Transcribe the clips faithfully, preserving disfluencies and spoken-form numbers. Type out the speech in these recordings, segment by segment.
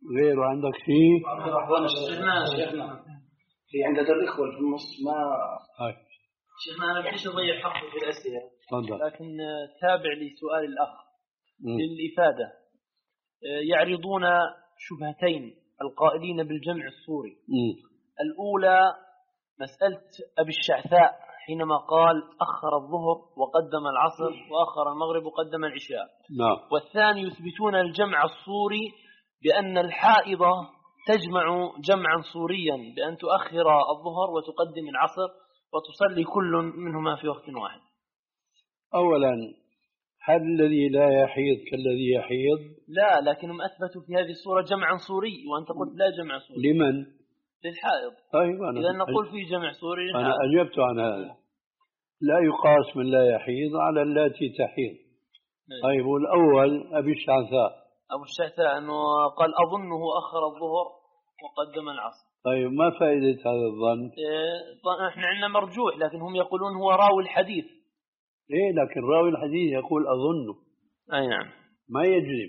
غير عندك شيء؟ شيخنا شيخنا في عند الإخوة في النص ما هاي شيخنا أنا بديش أضيع حقي في الأسئلة، تفضل. لكن تابع لسؤال الأخ م. للإفادة. يعرضون شبهتين القائلين بالجمع الصوري. م. الأولى مسألة أبي الشعثاء حينما قال أخر الظهر وقدم العصر وأخر المغرب وقدم العشاء. نعم. والثاني يثبتون الجمع الصوري بأن الحائضة تجمع جمعا صوريا بأن تؤخر الظهر وتقدم العصر وتصلي كل منهما في وقت واحد. أولا هل الذي لا يحيض كالذي يحيض؟ لا، لكنهم أثبتوا في هذه الصورة جمعا صوري وأنت قلت لا جمع صوري. لمن؟ للحائض. طيب أنا إذا نقول في جمع صوري للحائض. أنا أجبت عن هذا. لا يقاس من لا يحيض على التي تحيض. طيب والأول أبي الشعثاء أبو الشعثاء أنه قال أظنه أخر الظهر وقدم العصر. طيب ما فائدة هذا الظن؟ إيه إحنا عندنا مرجوح، لكن هم يقولون هو راوي الحديث. إيه لكن راوي الحديث يقول أظنه. أي نعم. ما يجزم.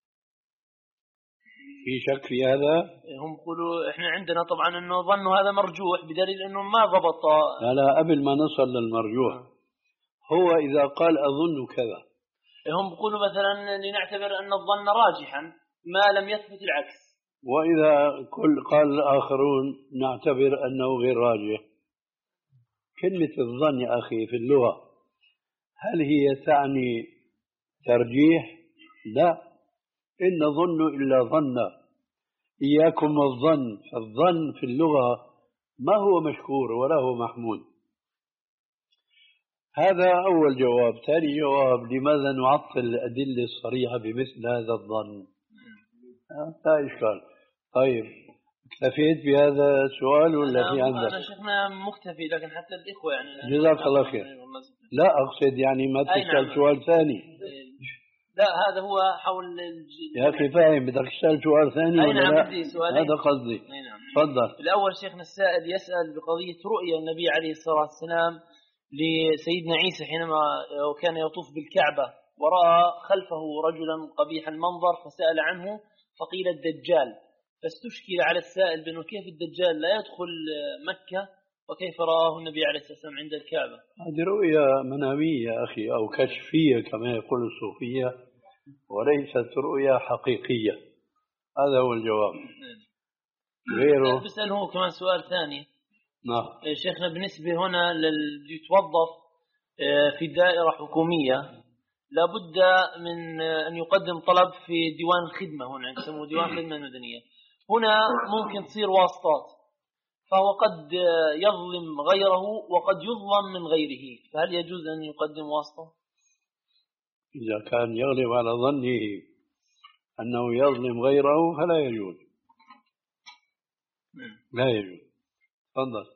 في شك في هذا؟ هم يقولوا إحنا عندنا طبعا أنه ظنوا هذا مرجوح بدليل أنه ما ضبط. لا لا قبل ما نصل للمرجوح هو إذا قال أظن كذا. هم يقولوا مثلا لنعتبر أن الظن راجحا ما لم يثبت العكس. وإذا كل قال الآخرون نعتبر أنه غير راجح. كلمة الظن يا أخي في اللغة هل هي تعني ترجيح؟ لا، إن ظن إلا ظن، إياكم الظن. فالظن في اللغة ما هو مشكور ولا هو محمود. هذا أول جواب. ثاني جواب لماذا نعطل الأدلة الصريحة بمثل هذا الظن؟ لا إشكال. طيب اكتفيت بهذا السؤال ولا في عندك؟ أنا شيخنا مكتفي، لكن حتى الإخوة يعني جزاك الله خير. لا أقصد يعني ما تسأل سؤال ثاني. لا هذا هو حول الج... يا أخي فاهم بدك تسأل سؤال ثاني ولا نعم لا؟ هذا قصدي. نعم. تفضل. الأول شيخنا السائل يسأل بقضية رؤيا النبي عليه الصلاة والسلام لسيدنا عيسى حينما كان يطوف بالكعبة ورأى خلفه رجلا قبيح المنظر فسأل عنه فقيل الدجال، فاستشكل على السائل بأنه كيف الدجال لا يدخل مكة وكيف رآه النبي عليه الصلاة والسلام عند الكعبة. هذه رؤيا منامية أخي أو كشفية كما يقول الصوفية، وليست رؤيا حقيقية. هذا هو الجواب. غيره بسأل هو كمان سؤال ثاني. نعم شيخنا بالنسبة هنا لليتوظف في دائرة حكومية لابد من أن يقدم طلب في ديوان الخدمة، هنا يسموه ديوان الخدمة المدنية. هنا ممكن تصير واسطات، فهو قد يظلم غيره وقد يظلم من غيره، فهل يجوز أن يقدم واسطة؟ إذا كان يغلب على ظنه أنه يظلم غيره فلا يجوز. لا يجوز. تفضل.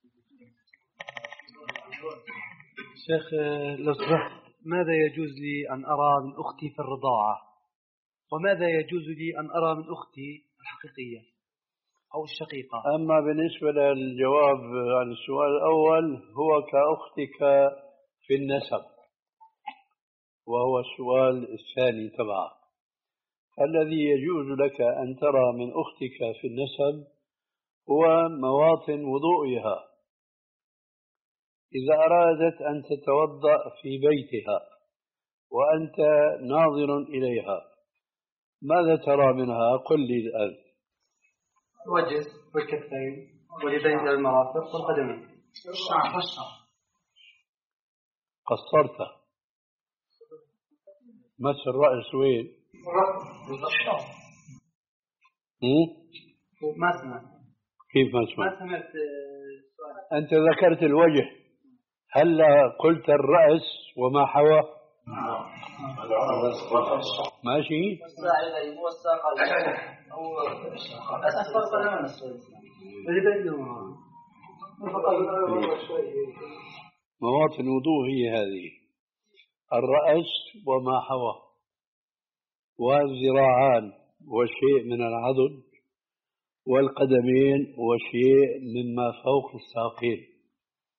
شيخ لو سمحت، ماذا يجوز لي أن أرى من أختي في الرضاعة، وماذا يجوز لي أن أرى من أختي الحقيقية أو الشقيقة؟ أما بالنسبة للجواب عن السؤال الأول هو كأختك في النسب، وهو السؤال الثاني تبعه. الذي يجوز لك أن ترى من أختك في النسب هو مواطن وضوئها. إذا أرادت أن تتوضأ في بيتها وأنت ناظر إليها ماذا ترى منها؟ قل لي الآن. الوجه والكفين واليدين إلى المرافق والقدمين. الشعر والشعر. قصرت. مس الرأس وين؟ الشعر. ما سمعت. كيف ما سمعت؟ ما سمعت. أنت ذكرت الوجه، هل قلت الرأس وما حوى؟ ماشي. مواطن وضوء هي هذه: الرأس وما حوى، والذراعان وشيء من العضد، والقدمين وشيء مما فوق الساقين،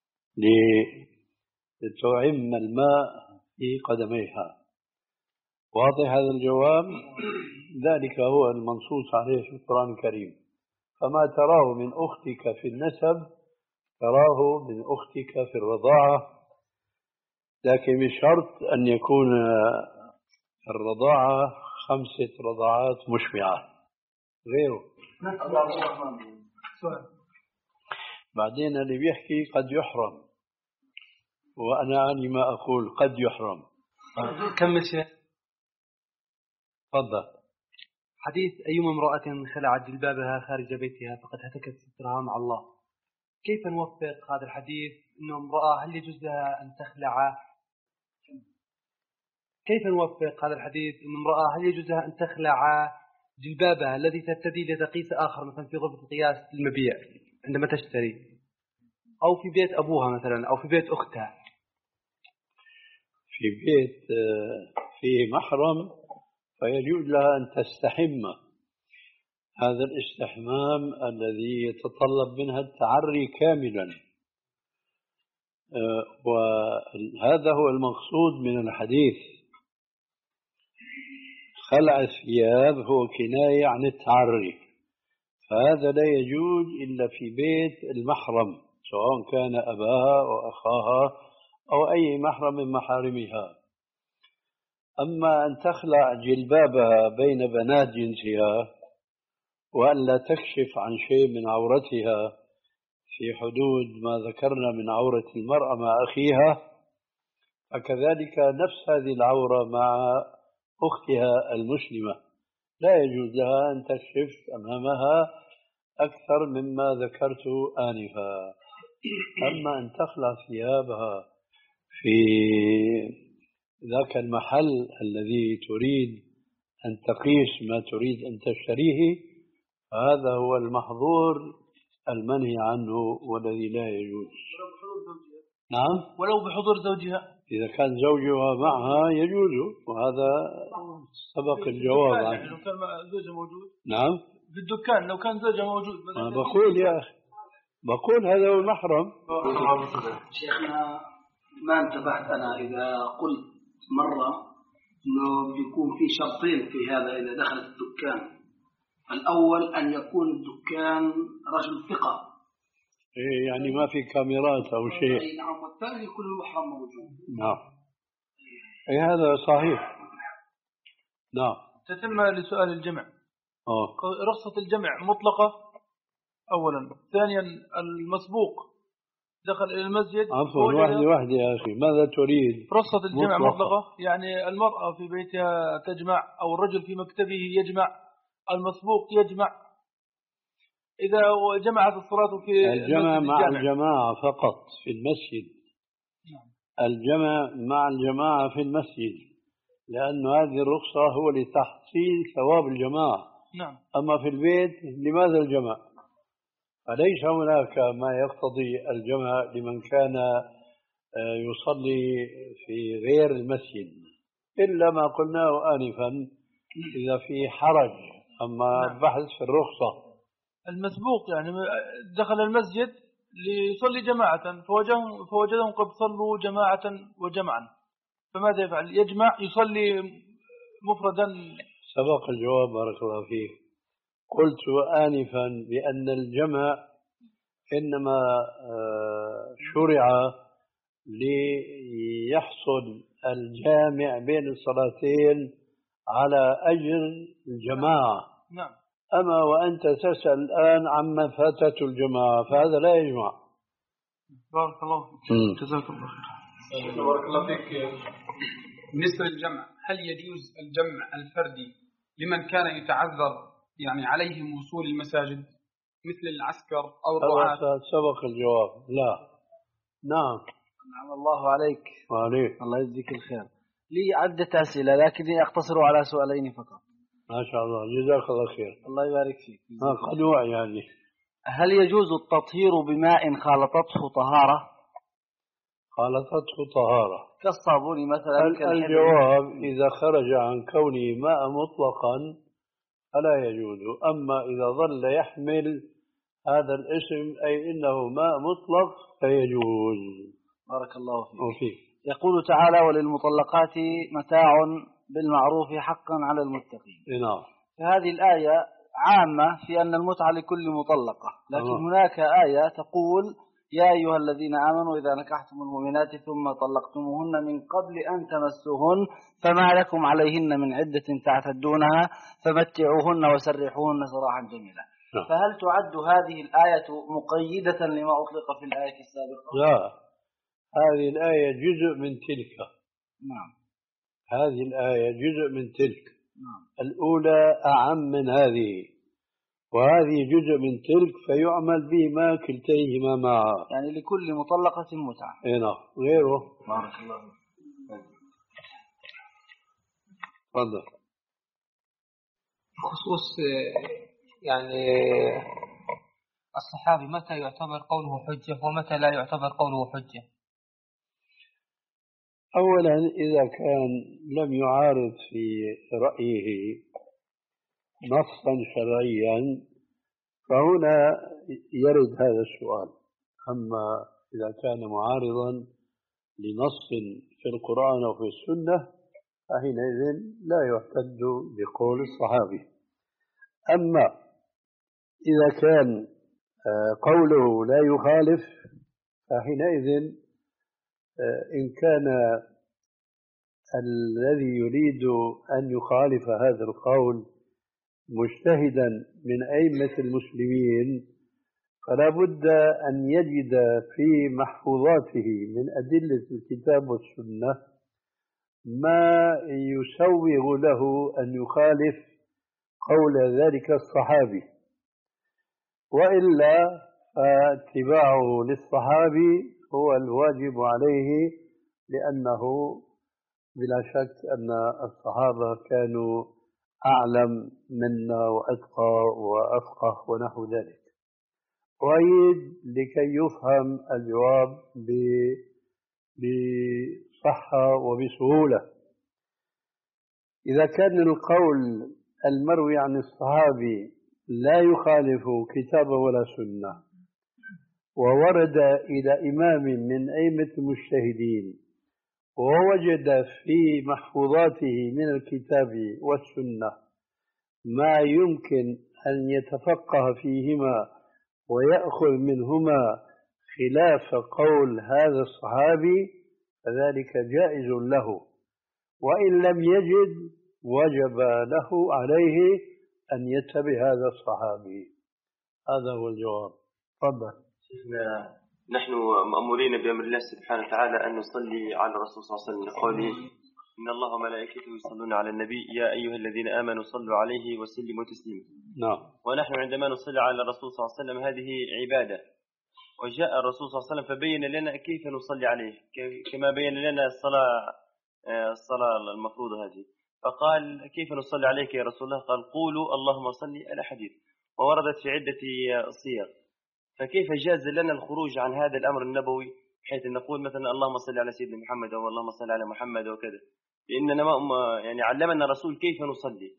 لتعم الماء في قدميها. واضح هذا الجواب؟ ذلك هو المنصوص عليه في القرآن الكريم. فما تراه من أختك في النسب تراه من أختك في الرضاعة، لكن بشرط أن يكون الرضاعة خمسة رضاعات مشبعة غيره. بعدين اللي بيحكي قد يحرم، وأنا أعني ما أقول قد يحرم. كمل شيء. تفضل. حديث أيما امرأة خلعت جلبابها خارج بيتها فقد هتكت سترها مع الله، كيف نوفق هذا الحديث أنه امرأة هل يجوز لها أن تخلع؟ كيف نوفق هذا الحديث أن امرأة هل يجوز لها أن تخلع جلبابها الذي ترتدي لتقيس آخر مثلا في غرفة القياس المبيع عندما تشتري، أو في بيت أبوها مثلا، أو في بيت أختها؟ في بيت فيه محرم فيجوز لها أن تستحم، هذا الاستحمام الذي يتطلب منها التعري كاملا، وهذا هو المقصود من الحديث. خلع الثياب هو كناية عن التعري، فهذا لا يجوز إلا في بيت المحرم، سواء كان أباها أو أخاها أو أي محرم من محارمها. أما أن تخلع جلبابها بين بنات جنسها وأن لا تكشف عن شيء من عورتها في حدود ما ذكرنا من عورة المرأة مع أخيها، فكذلك نفس هذه العورة مع أختها المسلمة لا يجوز لها أن تكشف أمامها أكثر مما ذكرت آنفا. أما أن تخلع ثيابها في ذاك المحل الذي تريد أن تقيس ما تريد أن تشتريه، هذا هو المحظور المنهي عنه والذي لا يجوز. نعم، ولو بحضور زوجها، إذا كان زوجها معها يجوز، وهذا سبق الجواب عنه. لو كان زوجها موجود. نعم، في الدكان لو كان زوجها موجود. أنا بقول يا أخي، بقول هذا هو المحرم. شيخنا ما انتبهت أنا إذا قلت مرة إنه بيكون في شرطين في هذا إذا دخلت الدكان. الأول أن يكون الدكان رجل ثقة، إيه يعني ما في كاميرات أو شيء. أي نعم. والثاني يكون المحرم موجود. نعم، أي هذا صحيح. نعم. تتم لسؤال الجمع. أوه. رخصة الجمع مطلقة أولا. ثانيا المسبوق دخل إلى المسجد. عفوا، واحدة واحدة يا أخي، ماذا تريد؟ رخصة الجمع مطلقة. مطلقة يعني المرأة في بيتها تجمع أو الرجل في مكتبه يجمع، المسبوق يجمع. إذا جمعت الصلاة في الجمع مع الجماعة فقط في المسجد. الجمع مع الجماعة في المسجد، لأن هذه الرخصة هو لتحصيل ثواب الجماعة. نعم. أما في البيت لماذا الجمع؟ فليس هناك ما يقتضي الجمع لمن كان يصلي في غير المسجد، إلا ما قلناه آنفا إذا في حرج. أما نعم. بحث في الرخصة المسبوق يعني دخل المسجد ليصلي جماعة فوجدهم, فوجدهم قد صلوا جماعة وجمعا، فماذا يفعل؟ يجمع يصلي مفردا. سبق الجواب بارك الله فيك. قلت آنفا بأن الجمع إنما شرع ليحصل الجامع بين الصلاتين على أجر الجماعة. نعم. أما وأنت تسأل الآن عما فاتته الجماعة فهذا لا يجمع. بارك الله فيك. جزاك الله خير. بارك الله فيك. بالنسبة للجمع، هل يجوز الجمع الفردي لمن كان يتعذر يعني عليهم وصول المساجد مثل العسكر أو الرعاة؟ سبق الجواب لا. نعم. نعم الله عليك. وعليك. الله يجزيك الخير. لي عدة أسئلة لكني أقتصر على سؤالين فقط. ما شاء الله، جزاك الله خير. الله يبارك فيك. ما قنوع يعني. هل يجوز التطهير بماء خالطته طهارة؟ خالطته طهارة كالصابون مثلا. الجواب إذا خرج عن كونه ماء مطلقا فلا يجوز. أما إذا ظل يحمل هذا الاسم أي إنه ماء مطلق فيجوز. بارك الله فيك. وفيك. يقول تعالى: وللمطلقات متاع بالمعروف حقا على المتقين. نعم. فهذه الآية عامة في أن المتعة لكل مطلقة، لكن أوه. هناك آية تقول يا أيها الذين آمنوا إذا نكحتم المؤمنات ثم طلقتموهن من قبل أن تمسوهن فما لكم عليهن من عدة تعتدونها فمتعوهن وسرحوهن سراحا جميلا. نعم. فهل تعد هذه الآية مقيدة لما أطلق في الآية السابقة؟ لا، هذه الآية جزء من تلك. نعم. هذه الآية جزء من تلك. نعم. الأولى أعم من هذه، وهذه جزء من تلك، فيعمل بهما كلتيهما معا. يعني لكل مطلقة متعة. نعم. غيره. بارك الله فيك. تفضل. بخصوص يعني الصحابي متى يعتبر قوله حجة ومتى لا يعتبر قوله حجة؟ أولا إذا كان لم يعارض في رأيه نصا شرعيا فهنا يرد هذا السؤال. أما إذا كان معارضا لنص في القرآن أو في السنة فحينئذ لا يعتد بقول الصحابي. أما إذا كان قوله لا يخالف فحينئذ إن كان الذي يريد أن يخالف هذا القول مجتهدا من أئمة المسلمين فلا بد أن يجد في محفوظاته من أدلة الكتاب والسنة ما يسوغ له أن يخالف قول ذلك الصحابي، وإلا فاتباعه للصحابي هو الواجب عليه، لأنه بلا شك أن الصحابة كانوا أعلم منا وأتقى وأفقه ونحو ذلك. أعيد لكي يفهم الجواب بصحة وبسهولة. إذا كان القول المروي عن الصحابي لا يخالف كتابا ولا سنة وورد إلى إمام من أئمة المجتهدين ووجد في محفوظاته من الكتاب والسنة ما يمكن أن يتفقه فيهما ويأخذ منهما خلاف قول هذا الصحابي فذلك جائز له، وإن لم يجد وجب له عليه أن يتبع هذا الصحابي. هذا هو الجواب. تفضل. نحن مأمورين بأمر الله سبحانه وتعالى أن نصلي على الرسول صلى الله عليه وسلم لقوله إن الله وملائكته يصلون على النبي يا أيها الذين آمنوا صلوا عليه وسلموا تسليما. نعم. ونحن عندما نصلي على الرسول صلى الله عليه وسلم هذه عبادة، وجاء الرسول صلى الله عليه وسلم فبين لنا كيف نصلي عليه كما بين لنا الصلاة الصلاة المفروضة هذه، فقال كيف نصلي عليك يا رسول الله؟ قال قولوا اللهم صل على حديث، ووردت في عدة صيغ. فكيف جاز لنا الخروج عن هذا الأمر النبوي بحيث أن نقول مثلا اللهم صل على سيدنا محمد أو اللهم صل على محمد وكذا، لأننا ما يعني علمنا الرسول كيف نصلي.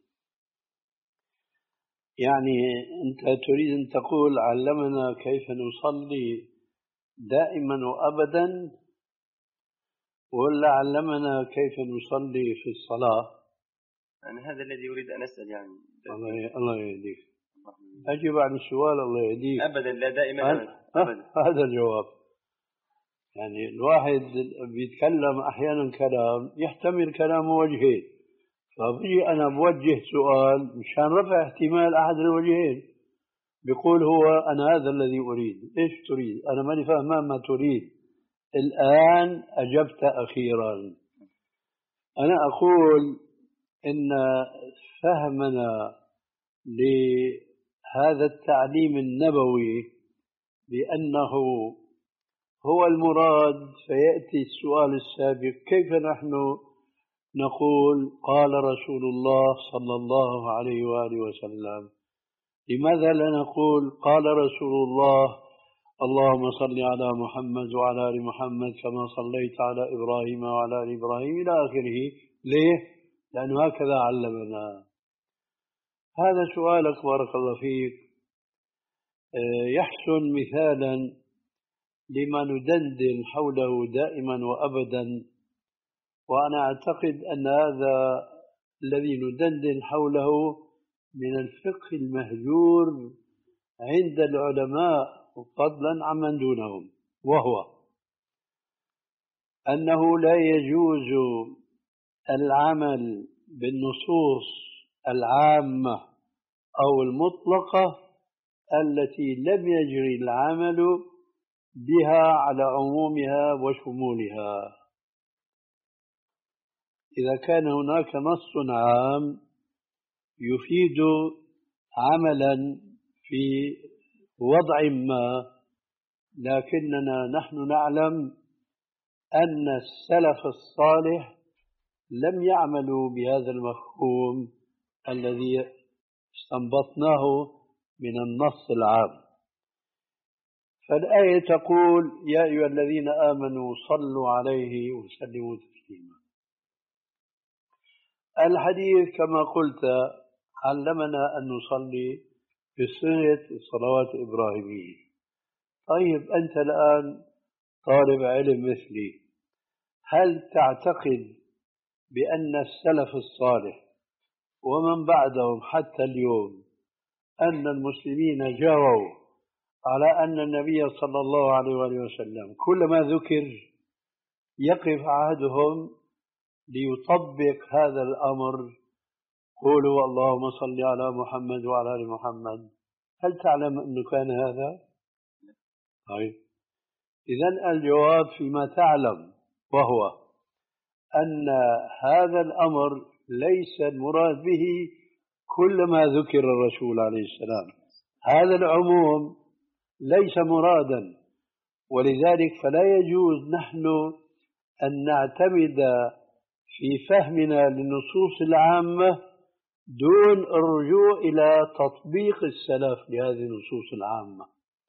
يعني أنت تريد أن تقول علمنا كيف نصلي دائما وأبدا، ولا علمنا كيف نصلي في الصلاة؟ يعني هذا الذي يريد أن أسأل. يعني الله الله يهديك. أجب عن السؤال. الله يهديك. أبدا لا دائما أبدا. أبدا. هذا الجواب. يعني الواحد بيتكلم أحيانا كلام يحتمل كلام وجهين، فبجي أنا بوجه سؤال مشان رفع احتمال أحد الوجهين، بيقول هو أنا هذا الذي أريد. إيش تريد؟ أنا ماني فاهم ما تريد. الآن أجبت أخيرا. أنا أقول إن فهمنا لهذا التعليم النبوي بأنه هو المراد، فيأتي السؤال السابق كيف نحن نقول قال رسول الله صلى الله عليه وآله وسلم؟ لماذا لا نقول قال رسول الله اللهم صل على محمد وعلى آل محمد كما صليت على إبراهيم وعلى آل إبراهيم إلى آخره؟ ليه؟ لأنه هكذا علمنا. هذا سؤالك بارك الله فيك يحسن مثالا لما ندندن حوله دائما وأبدا، وأنا أعتقد أن هذا الذي ندندن حوله من الفقه المهجور عند العلماء فضلا عمن دونهم، وهو أنه لا يجوز العمل بالنصوص العامة أو المطلقة التي لم يجري العمل بها على عمومها وشمولها. إذا كان هناك نص عام يفيد عملا في وضع ما، لكننا نحن نعلم أن السلف الصالح لم يعملوا بهذا المفهوم الذي استنبطناه من النص العام. فالآية تقول: يا أيها الذين آمنوا صلوا عليه وسلموا تسليما. الحديث كما قلت علمنا أن نصلي بصيغة الصلوات الإبراهيمية. طيب أنت الآن طالب علم مثلي، هل تعتقد بأن السلف الصالح ومن بعدهم حتى اليوم أن المسلمين جروا على أن النبي صلى الله عليه وآله وسلم كلما ذكر يقف عهدهم ليطبق هذا الأمر؟ قولوا اللهم صل على محمد وعلى آل محمد. هل تعلم أنه كان هذا؟ طيب إذن الجواب فيما تعلم، وهو أن هذا الأمر ليس المراد به كل ما ذكر الرسول عليه السلام، هذا العموم ليس مرادا، ولذلك فلا يجوز نحن أن نعتمد في فهمنا للنصوص العامة دون الرجوع إلى تطبيق السلف لهذه النصوص العامة،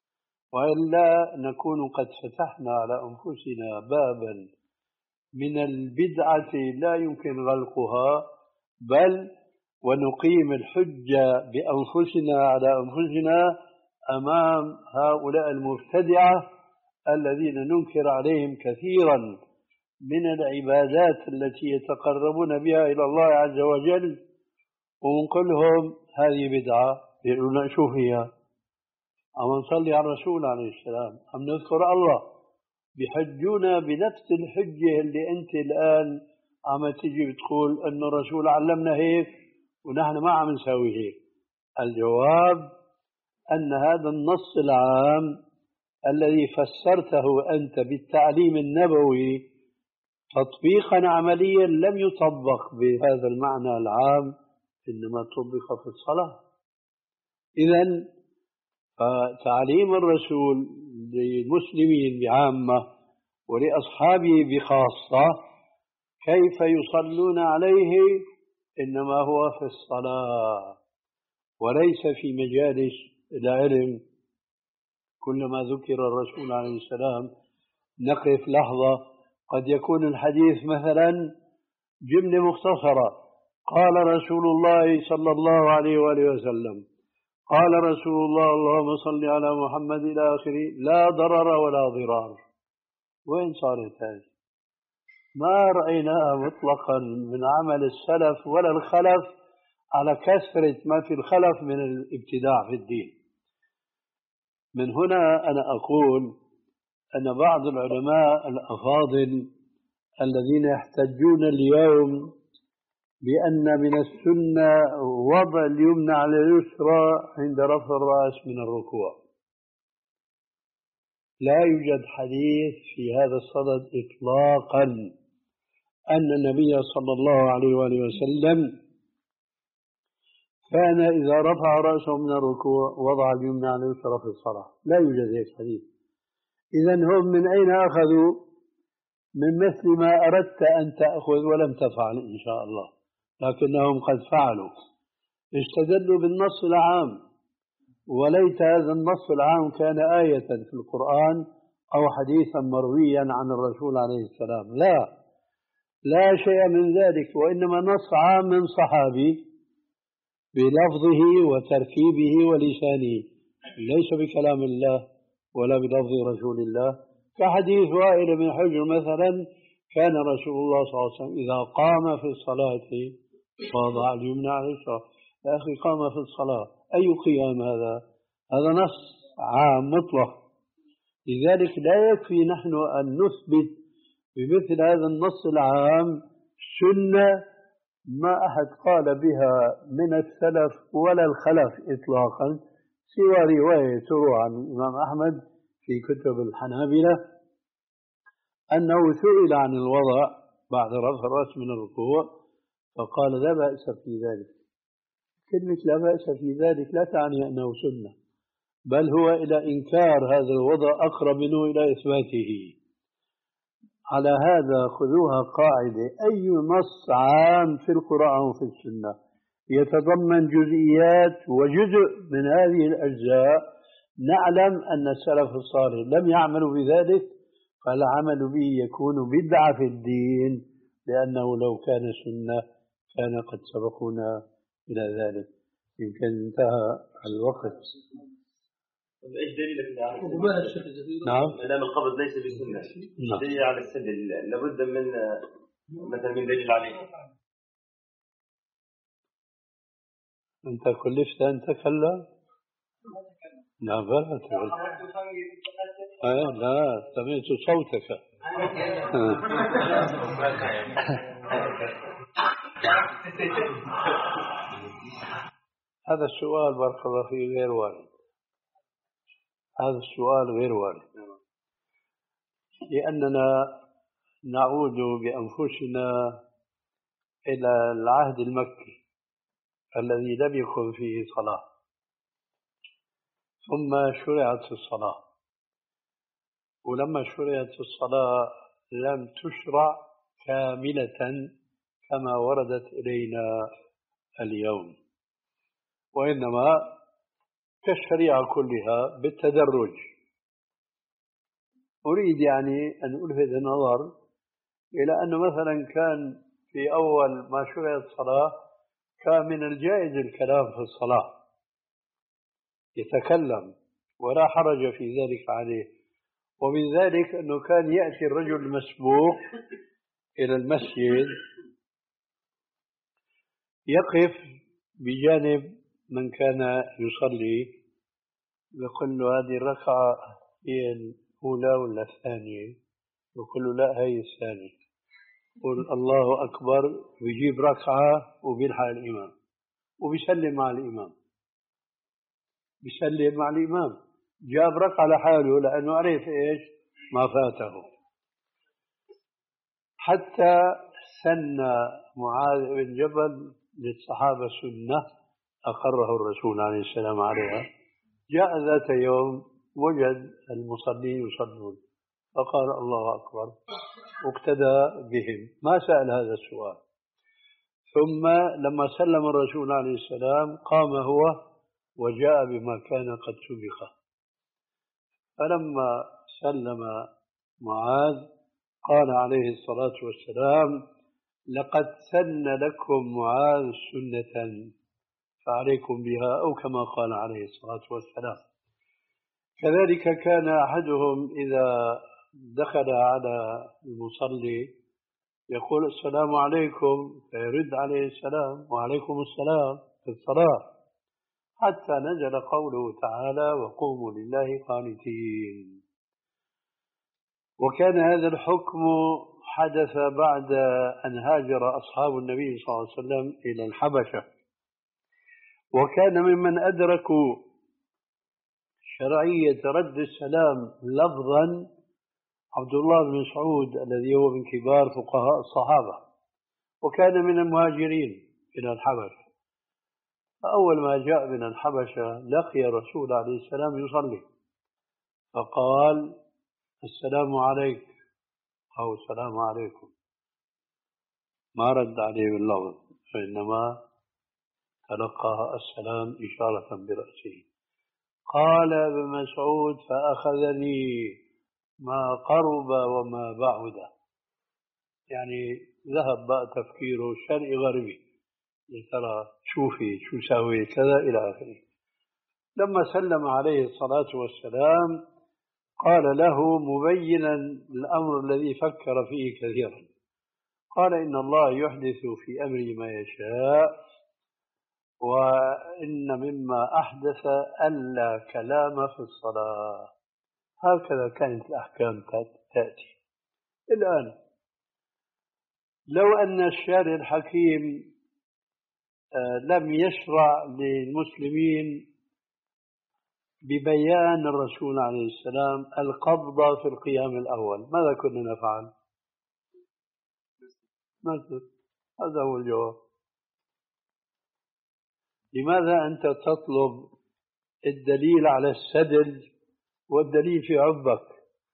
وإلا نكون قد فتحنا على أنفسنا بابا من البدعة لا يمكن غلقها، بل ونقيم الحجة بأنفسنا على أنفسنا أمام هؤلاء المبتدعة الذين ننكر عليهم كثيرا من العبادات التي يتقربون بها إلى الله عز وجل، ونقول لهم هذه بدعة، يقولون شو هي؟ أما نصلي على الرسول عليه السلام، أم نذكر الله، بحجونا بنفس الحجة اللي أنت الآن عم تجي بتقول أن الرسول علمنا هيك ونحن ما عم نسوي هيك. الجواب أن هذا النص العام الذي فسرته أنت بالتعليم النبوي تطبيقا عمليا لم يطبق بهذا المعنى العام، إنما طبق في الصلاة. إذن فتعليم الرسول للمسلمين بعامة ولأصحابه بخاصة كيف يصلون عليه إنما هو في الصلاة وليس في مجالس العلم. كلما ذكر الرسول عليه السلام نقف لحظة، قد يكون الحديث مثلا جملة مختصرة: قال رسول الله صلى الله عليه وآله وسلم، قال رسول الله اللهم صل على محمد إلى آخره، لا ضرر ولا ضرار. وين صارت هذه؟ ما رأيناها مطلقا من عمل السلف ولا الخلف، على كثرة ما في الخلف من الابتداع في الدين. من هنا أنا أقول أن بعض العلماء الأفاضل الذين يحتجون اليوم بأن من السنة وضع اليمنى على اليسرى عند رفع الرأس من الركوع، لا يوجد حديث في هذا الصدد إطلاقا أن النبي صلى الله عليه وآله وسلم كان إذا رفع رأسه من الركوع وضع اليمنى على اليسرى في الصلاة، لا يوجد هيك حديث. إذن هم من أين أخذوا؟ من مثل ما أردت أن تأخذ ولم تفعل إن شاء الله، لكنهم قد فعلوا، استدلوا بالنص العام، وليت هذا النص العام كان آية في القرآن أو حديثا مرويا عن الرسول عليه السلام، لا لا شيء من ذلك، وإنما نص عام من صحابي بلفظه وتركيبه ولسانه، ليس بكلام الله ولا بلفظ رسول الله. كحديث وائل بن حجر مثلا، كان رسول الله صلى الله عليه وسلم إذا قام في الصلاة وضع اليمنى على اليسرى. يا أخي قام في الصلاة، أي قيام هذا؟ هذا نص عام مطلق. لذلك لا يكفي نحن أن نثبت بمثل هذا النص العام سنة ما أحد قال بها من السلف ولا الخلف إطلاقا، سوى رواية تروى عن الإمام أحمد في كتب الحنابلة أنه سئل عن الوضع بعد رفع الرأس من الركوع فقال لا بأس في ذلك. كلمة لا بأس في ذلك لا تعني أنه سنة، بل هو إلى إنكار هذا الوضع أقرب منه إلى إثباته. على هذا خذوها قاعدة: أي نص عام في القرآن وفي السنة يتضمن جزئيات وجزء من هذه الأجزاء نعلم أن السلف الصالح لم يعملوا بذلك، فالعمل به يكون بدعة في الدين، لأنه لو كان سنة كان قد سبقونا إلى ذلك. يمكن انتهى الوقت. ايش دليلك على نعم ما دام القبض ليس بسنه؟ نعم. دليل على السد لابد من مثلا من دليل عليه. انت كلفت ان تتكلم؟ لا بلا تقول. آه لا سمعت صوتك. هذا السؤال بارك الله فيه غير وارد. هذا السؤال غير وارد، لأننا نعود بأنفسنا إلى العهد المكي الذي لم يكن فيه صلاة، ثم شرعت الصلاة، ولما شرعت الصلاة لم تشرع كاملة كما وردت إلينا اليوم، وإنما كالشريعة كلها بالتدرج. أريد يعني أن ألفت النظر إلى أنه مثلا كان في أول ما شرعت الصلاة كان من الجائز الكلام في الصلاة، يتكلم ولا حرج في ذلك عليه. ومن ذلك أنه كان يأتي الرجل المسبوق إلى المسجد يقف بجانب من كان يصلي يقول له هذه الركعة هي الأولى ولا الثانية؟ يقول له لا هي الثانية. يقول الله أكبر، ويجيب ركعة وبيلحق الإمام وبيسلم مع الإمام، بيسلم مع الإمام، جاب ركعة لحاله لأنه عرف إيش ما فاته. حتى سن معاذ بن جبل للصحابة سنة أقره الرسول عليه السلام عليها. جاء ذات يوم وجد المصلين يصلون فقال الله أكبر واقتدى بهم، ما سأل هذا السؤال. ثم لما سلم الرسول عليه السلام قام هو وجاء بما كان قد سبق. فلما سلم معاذ قال عليه الصلاة والسلام لقد سن لكم معاذ سنة فعليكم بها، أو كما قال عليه الصلاة والسلام. كذلك كان أحدهم إذا دخل على المصلي يقول السلام عليكم فيرد عليه السلام وعليكم السلام في الصلاة، حتى نزل قوله تعالى وقوموا لله قانتين. وكان هذا الحكم حدث بعد أن هاجر أصحاب النبي صلى الله عليه وسلم إلى الحبشة، وكان ممن أدركوا شرعية رد السلام لفظا عبد الله بن مسعود الذي هو من كبار فقهاء الصحابة، وكان من المهاجرين إلى الحبشة. فأول ما جاء من الحبشة لقي الرسول عليه السلام يصلي فقال السلام عليك أو السلام عليكم، ما رد عليه باللفظ، فإنما تلقى السلام إشارة برأسه. قال ابن مسعود فأخذني ما قرب وما بعد، يعني ذهب بقى تفكيره شرقي غربي، ترى شوفي شو سوي كذا إلى آخره. لما سلم عليه الصلاة والسلام قال له مبينا الأمر الذي فكر فيه كثيرا، قال إن الله يحدث في أمر ما يشاء، وإن مما أحدث ألا كلام في الصلاة. هكذا كانت الأحكام تأتي. الآن لو أن الشارع الحكيم لم يشرع للمسلمين ببيان الرسول عليه السلام القبضة في القيام الأول، ماذا كنا نفعل؟ مثل هذا هو الجواب. لماذا أنت تطلب الدليل على السدل والدليل في عبك؟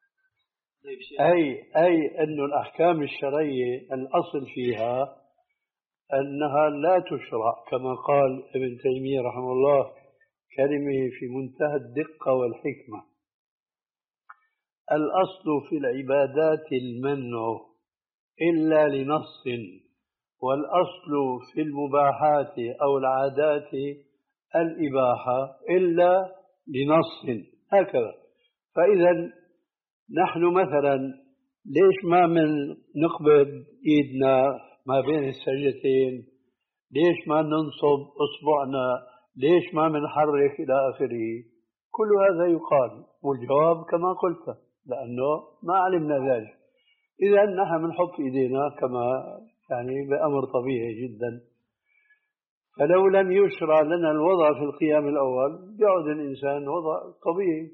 أي أي أن الأحكام الشرعية الأصل فيها أنها لا تشرع، كما قال ابن تيمية رحمه الله كلمة في منتهى الدقة والحكمة: الأصل في العبادات المنع إلا لنص، والأصل في المباحات أو العادات الإباحة إلا لنص. هكذا. فإذا نحن مثلا ليش ما من نقبض إيدنا ما بين السجدتين؟ ليش ما ننصب أصبعنا؟ ليش ما منحرك إلى آخره؟ كل هذا يقال، والجواب كما قلت لأنه ما علمنا ذلك. إذا نحن بنحط إيدينا كما يعني بأمر طبيعي جدا. فلو لم يشرع لنا الوضع في القيام الأول يعود الإنسان وضع طبيعي،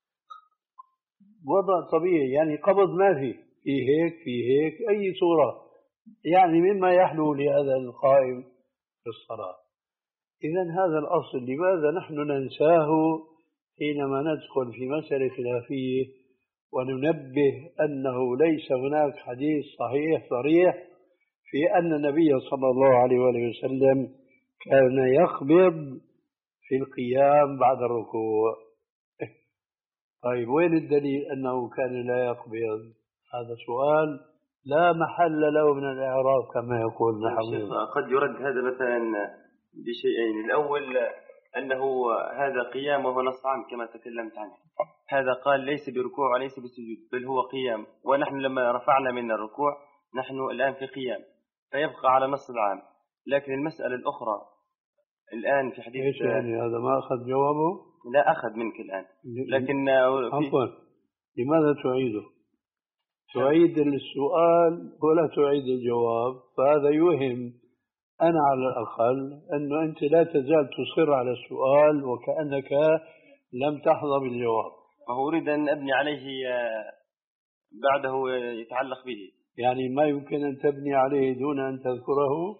وضع طبيعي يعني قبض ما في في هيك في هيك أي صورة يعني مما يحلو لهذا القائم في الصلاة. إذا هذا الأصل لماذا نحن ننساه حينما ندخل في مسألة خلافية وننبه أنه ليس هناك حديث صحيح صريح في أن النبي صلى الله عليه وآله وسلم كان يقبض في القيام بعد الركوع. طيب وين الدليل أنه كان لا يقبض؟ هذا سؤال لا محل له من الإعراب كما يقول نحن. قد يرد هذا مثلا بشيئين: الأول أنه هذا قيام وهو نص عام كما تكلمت عنه، هذا قال ليس بركوع وليس بسجود بل هو قيام، ونحن لما رفعنا من الركوع نحن الآن في قيام، فيبقى على نص العام. لكن المسألة الأخرى الآن في حديث إيش يعني هذا ما أخذ جوابه؟ لا أخذ منك الآن، لكن عفوا لماذا تعيده؟ تعيد السؤال ولا تعيد الجواب، فهذا يوهم أنا على الأقل أنه أنت لا تزال تصر على السؤال وكأنك لم تحظى بالجواب. وهو أريد أن أبني عليه بعده يتعلق به، يعني ما يمكن أن تبني عليه دون أن تذكره.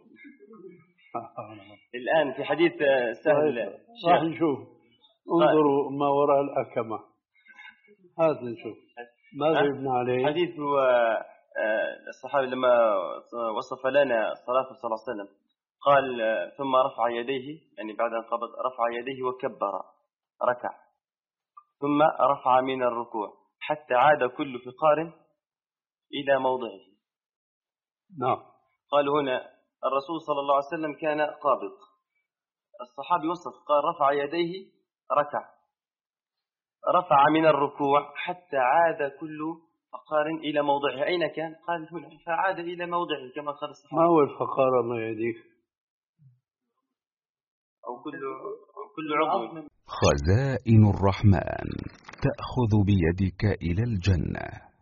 الآن في حديث سهل راح نشوف، انظروا ما وراء الأكمة، هذا نشوف ماذا يبنى عليه. حديث الصحابي لما وصف لنا صلاة صلى الله عليه وسلم قال ثم رفع يديه، يعني بعد أن قبض رفع يديه وكبر ركع، ثم رفع من الركوع حتى عاد كل فقار إلى موضعه. نعم. قال هنا الرسول صلى الله عليه وسلم كان قابض، الصحابي وصف قال رفع يديه ركع، رفع من الركوع حتى عاد كل فقار إلى موضعه. أين كان؟ قال هنا، فعاد إلى موضعه كما قال الصحابي. ما هو الفقار الله يهديك؟ أو كل كل عضو. خزائن الرحمن تأخذ بيدك إلى الجنة.